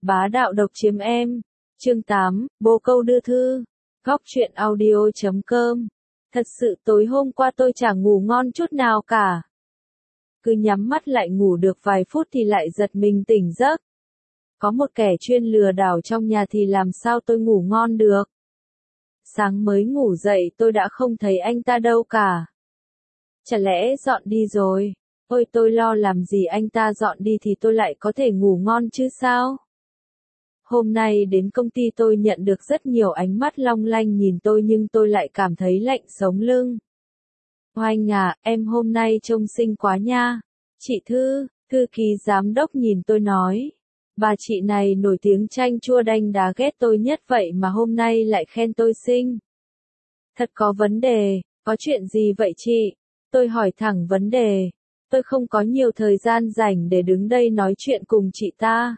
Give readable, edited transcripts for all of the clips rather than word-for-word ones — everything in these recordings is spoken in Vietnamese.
Bá đạo độc chiếm em. Chương 8, bồ câu đưa thư. Góc truyện audio.com. Thật sự tối hôm qua tôi chẳng ngủ ngon chút nào cả. Cứ nhắm mắt lại ngủ được vài phút thì lại giật mình tỉnh giấc. Có một kẻ chuyên lừa đảo trong nhà thì làm sao tôi ngủ ngon được. Sáng mới ngủ dậy tôi đã không thấy anh ta đâu cả. Chả lẽ dọn đi rồi? Ôi tôi lo làm gì anh ta dọn đi thì tôi lại có thể ngủ ngon chứ sao? Hôm nay đến công ty tôi nhận được rất nhiều ánh mắt long lanh nhìn tôi nhưng tôi lại cảm thấy lạnh sống lưng. Oanh à, em hôm nay trông xinh quá nha. Chị thư ký giám đốc nhìn tôi nói. Bà chị này nổi tiếng chanh chua đanh đá ghét tôi nhất vậy mà hôm nay lại khen tôi xinh. Thật có vấn đề, có chuyện gì vậy chị? Tôi hỏi thẳng vấn đề. Tôi không có nhiều thời gian rảnh để đứng đây nói chuyện cùng chị ta.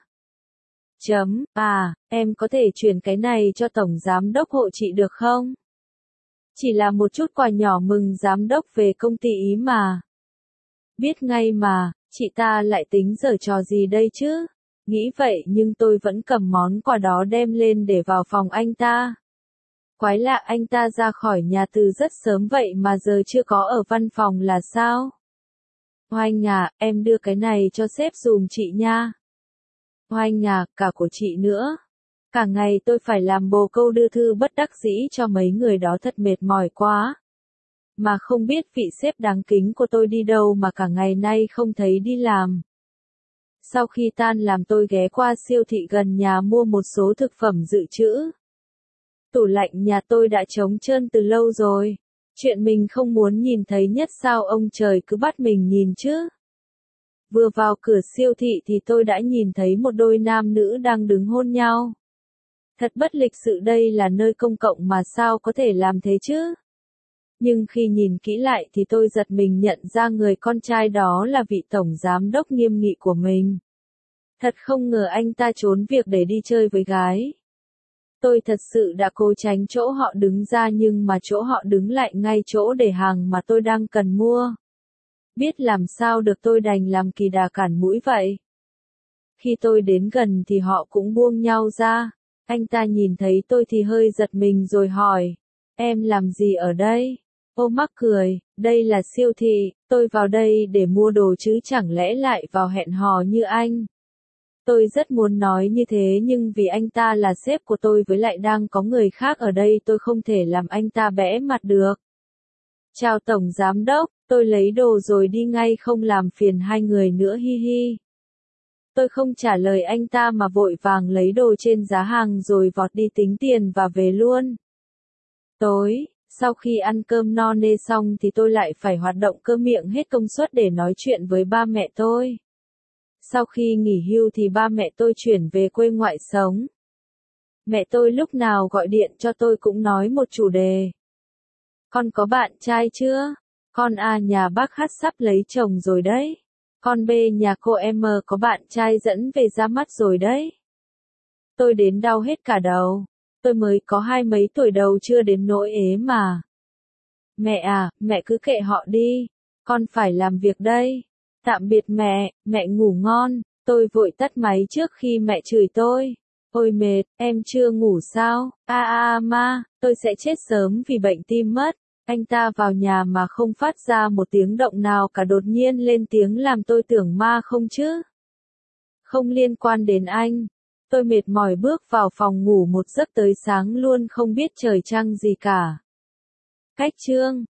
Em có thể chuyển cái này cho tổng giám đốc hộ chị được không? Chỉ là một chút quà nhỏ mừng giám đốc về công ty ý mà. Biết ngay mà, chị ta lại tính giở trò gì đây chứ? Nghĩ vậy nhưng tôi vẫn cầm món quà đó đem lên để vào phòng anh ta. Quái lạ anh ta ra khỏi nhà từ rất sớm vậy mà giờ chưa có ở văn phòng là sao? Oanh à, em đưa cái này cho sếp dùm chị nha. Oanh à, cả của chị nữa. Cả ngày tôi phải làm bồ câu đưa thư bất đắc dĩ cho mấy người đó thật mệt mỏi quá. Mà không biết vị sếp đáng kính của tôi đi đâu mà cả ngày nay không thấy đi làm. Sau khi tan làm tôi ghé qua siêu thị gần nhà mua một số thực phẩm dự trữ. Tủ lạnh nhà tôi đã trống trơn từ lâu rồi. Chuyện mình không muốn nhìn thấy nhất sao ông trời cứ bắt mình nhìn chứ. Vừa vào cửa siêu thị thì tôi đã nhìn thấy một đôi nam nữ đang đứng hôn nhau. Thật bất lịch sự, đây là nơi công cộng mà sao có thể làm thế chứ? Nhưng khi nhìn kỹ lại thì tôi giật mình nhận ra người con trai đó là vị tổng giám đốc nghiêm nghị của mình. Thật không ngờ anh ta trốn việc để đi chơi với gái. Tôi thật sự đã cố tránh chỗ họ đứng ra nhưng mà chỗ họ đứng lại ngay chỗ để hàng mà tôi đang cần mua. Biết làm sao được tôi đành làm kỳ đà cản mũi vậy. Khi tôi đến gần thì họ cũng buông nhau ra. Anh ta nhìn thấy tôi thì hơi giật mình rồi hỏi. Em làm gì ở đây? Ô mắc cười, đây là siêu thị, tôi vào đây để mua đồ chứ chẳng lẽ lại vào hẹn hò như anh. Tôi rất muốn nói như thế nhưng vì anh ta là sếp của tôi với lại đang có người khác ở đây tôi không thể làm anh ta bẽ mặt được. Chào tổng giám đốc, tôi lấy đồ rồi đi ngay không làm phiền hai người nữa hi hi. Tôi không trả lời anh ta mà vội vàng lấy đồ trên giá hàng rồi vọt đi tính tiền và về luôn. Tối, sau khi ăn cơm no nê xong thì tôi lại phải hoạt động cơ miệng hết công suất để nói chuyện với ba mẹ tôi. Sau khi nghỉ hưu thì ba mẹ tôi chuyển về quê ngoại sống. Mẹ tôi lúc nào gọi điện cho tôi cũng nói một chủ đề. Con có bạn trai chưa? Con A nhà bác Hát sắp lấy chồng rồi đấy. Con B nhà cô M có bạn trai dẫn về ra mắt rồi đấy. Tôi đến đau hết cả đầu. Tôi mới có 20 mấy tuổi đầu chưa đến nỗi ế mà. Mẹ à, mẹ cứ kệ họ đi. Con phải làm việc đây. Tạm biệt mẹ ngủ ngon. Tôi vội tắt máy trước khi mẹ chửi tôi. Ôi mệt, em chưa ngủ sao? Ma, tôi sẽ chết sớm vì bệnh tim mất. Anh ta vào nhà mà không phát ra một tiếng động nào cả, đột nhiên lên tiếng làm tôi tưởng ma không chứ. Không liên quan đến anh. Tôi mệt mỏi bước vào phòng ngủ một giấc tới sáng luôn không biết trời trăng gì cả. Cách chương